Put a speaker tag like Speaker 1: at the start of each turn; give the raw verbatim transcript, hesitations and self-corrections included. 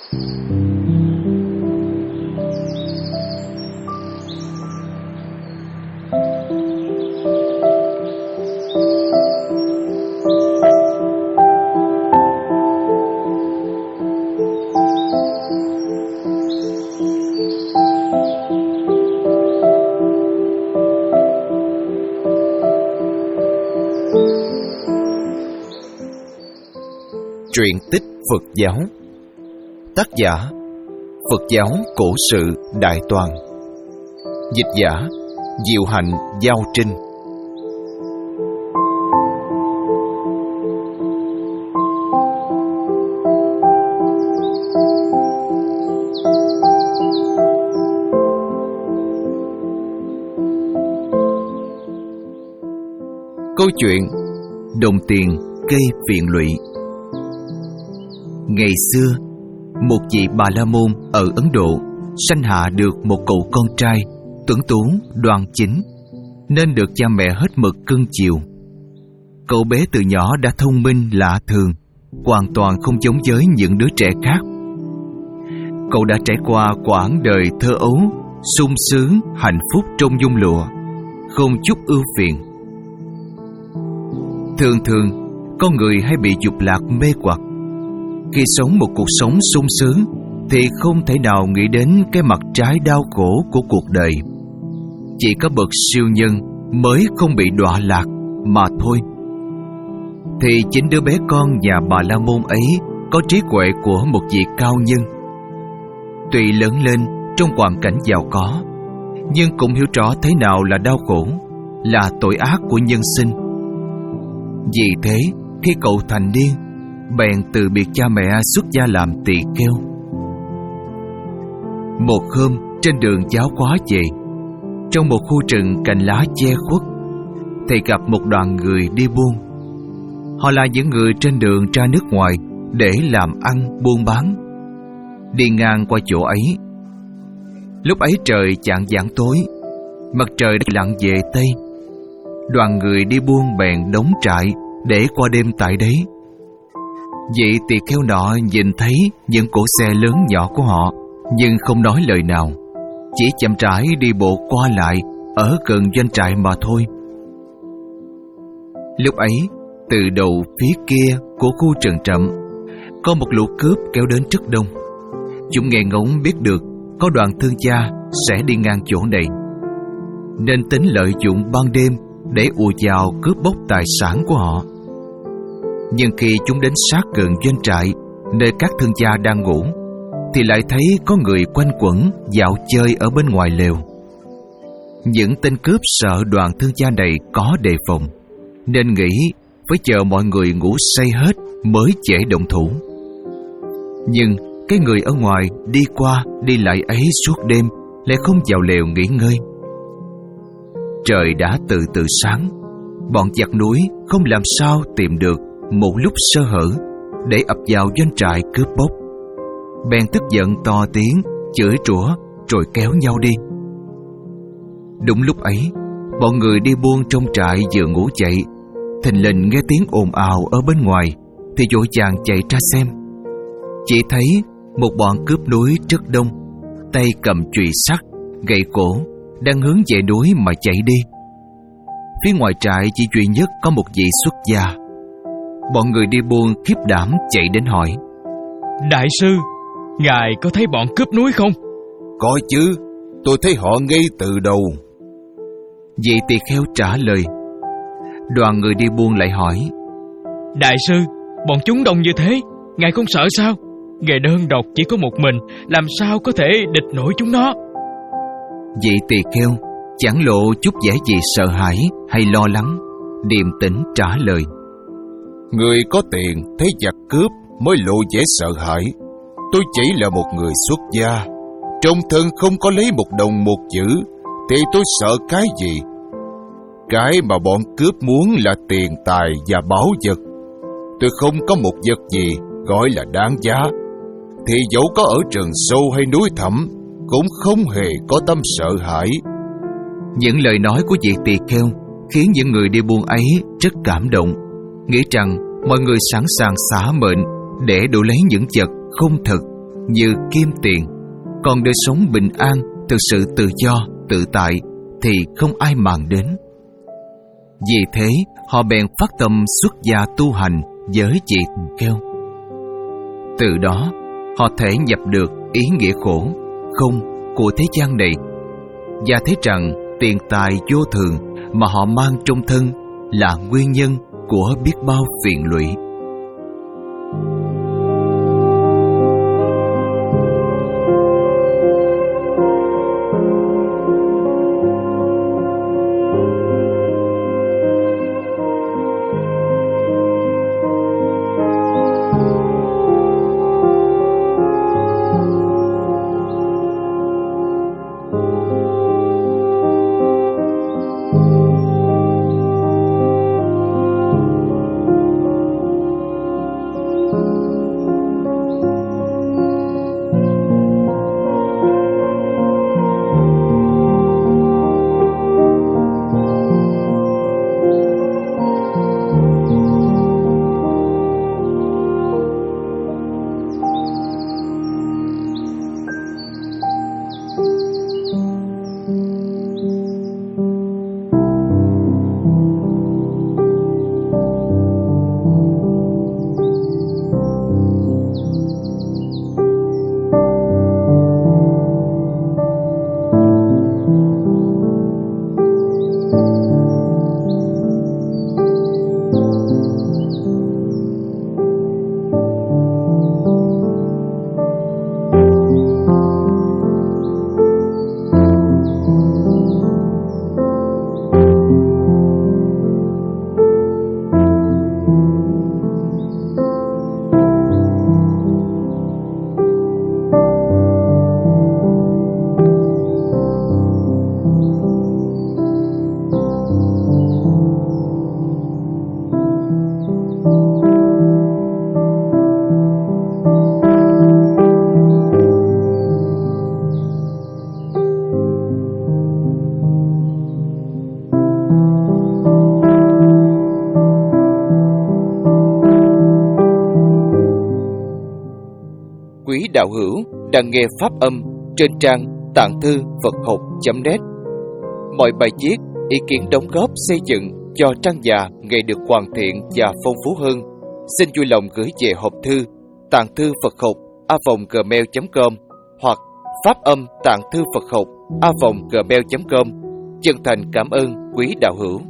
Speaker 1: Truyện tích Phật giáo. Tác giả Phật giáo Cổ Sự Đại Toàn. Dịch giả Diệu Hạnh Giao Trinh. Câu chuyện đồng tiền gây phiền lụy. Ngày xưa, một vị Bà La Môn ở Ấn Độ sanh hạ được một cậu con trai tuấn tú, đoan chính, nên được cha mẹ hết mực cưng chiều. Cậu bé từ nhỏ đã thông minh lạ thường, hoàn toàn không giống với những đứa trẻ khác. Cậu đã trải qua quãng đời thơ ấu, sung sướng, hạnh phúc trong nhung lụa, không chút ưu phiền. Thường thường, con người hay bị dục lạc mê hoặc. Khi sống một cuộc sống sung sướng thì không thể nào nghĩ đến cái mặt trái đau khổ của cuộc đời. Chỉ có bậc siêu nhân mới không bị đọa lạc mà thôi. Thì chính đứa bé con nhà Bà La Môn ấy có trí huệ của một vị cao nhân. Tuy lớn lên trong hoàn cảnh giàu có, nhưng cũng hiểu rõ thế nào là đau khổ, là tội ác của nhân sinh. Vì thế, khi cậu thành niên, bèn từ biệt cha mẹ xuất gia làm tỳ kheo. Một hôm trên đường giáo hóa về, trong một khu rừng cành lá che khuất, thầy gặp một đoàn người đi buôn. Họ là những người trên đường ra nước ngoài để làm ăn buôn bán. Đi ngang qua chỗ ấy, lúc ấy trời chạng vạng tối, mặt trời đã lặn về tây. Đoàn người đi buôn bèn đóng trại để qua đêm tại đấy. Vị tỳ kheo nọ nhìn thấy những cỗ xe lớn nhỏ của họ, nhưng không nói lời nào, chỉ chậm rãi đi bộ qua lại ở gần doanh trại mà thôi. Lúc ấy, từ đầu phía kia của khu rừng rậm, có một lũ cướp kéo đến rất đông. Chúng nghe ngóng biết được có đoàn thương gia sẽ đi ngang chỗ này, nên tính lợi dụng ban đêm để ùa vào cướp bóc tài sản của họ. Nhưng khi chúng đến sát gần doanh trại, nơi các thương gia đang ngủ, thì lại thấy có người quanh quẩn dạo chơi ở bên ngoài lều. Những tên cướp sợ đoàn thương gia này có đề phòng, nên nghĩ phải chờ mọi người ngủ say hết mới dễ động thủ. Nhưng cái người ở ngoài đi qua đi lại ấy suốt đêm lại không vào lều nghỉ ngơi. Trời đã từ từ sáng, bọn giặc núi không làm sao tìm được một lúc sơ hở để ập vào doanh trại cướp bóc. Bèn tức giận to tiếng chửi rủa rồi kéo nhau đi. Đúng lúc ấy, bọn người đi buôn trong trại vừa ngủ dậy, thình lình nghe tiếng ồn ào ở bên ngoài, thì vội vàng chạy ra xem. Chỉ thấy một bọn cướp núi rất đông, tay cầm chùy sắt, gậy cổ, đang hướng về núi mà chạy đi. Phía ngoài trại chỉ duy nhất có một vị xuất gia. Bọn người đi buôn khiếp đảm chạy đến hỏi:
Speaker 2: Đại sư, ngài có thấy bọn cướp núi không?
Speaker 3: Có chứ, tôi thấy họ ngay từ đầu.
Speaker 1: Vị tỳ kheo trả lời. Đoàn người đi buôn lại hỏi:
Speaker 2: Đại sư, bọn chúng đông như thế, ngài không sợ sao? Ngài đơn độc chỉ có một mình, làm sao có thể địch nổi chúng nó?
Speaker 1: Vị tỳ kheo chẳng lộ chút vẻ gì sợ hãi hay lo lắng, điềm tĩnh trả lời:
Speaker 3: Người có tiền thấy giặc cướp mới lộ vẻ sợ hãi. Tôi chỉ là một người xuất gia, trong thân không có lấy một đồng một chữ, thì tôi sợ cái gì? Cái mà bọn cướp muốn là tiền tài và báu vật. Tôi không có một vật gì gọi là đáng giá, thì dẫu có ở rừng sâu hay núi thẳm cũng không hề có tâm sợ hãi.
Speaker 1: Những lời nói của vị tỳ kheo khiến những người đi buôn ấy rất cảm động, nghĩ rằng mọi người sẵn sàng xả mệnh để đổi lấy những vật không thật, như kim tiền. Còn đời sống bình an, thực sự tự do, tự tại thì không ai màng đến. Vì thế, họ bèn phát tâm xuất gia tu hành với chị tỳ kheo. Từ đó, họ thể nhập được ý nghĩa khổ, không của thế gian này, và thấy rằng tiền tài vô thường mà họ mang trong thân là nguyên nhân của biết bao phiền lụy.
Speaker 4: Quý đạo hữu đang nghe pháp âm trên trang tạng thư Phật học chấm net. Mọi bài viết, ý kiến đóng góp xây dựng cho trang già ngày được hoàn thiện và phong phú hơn, xin vui lòng gửi về hộp thư tạng thư Phật học a vòng gmail chấm com hoặc pháp âm tạng thư Phật học a vòng gmail chấm com. Chân thành cảm ơn quý đạo hữu.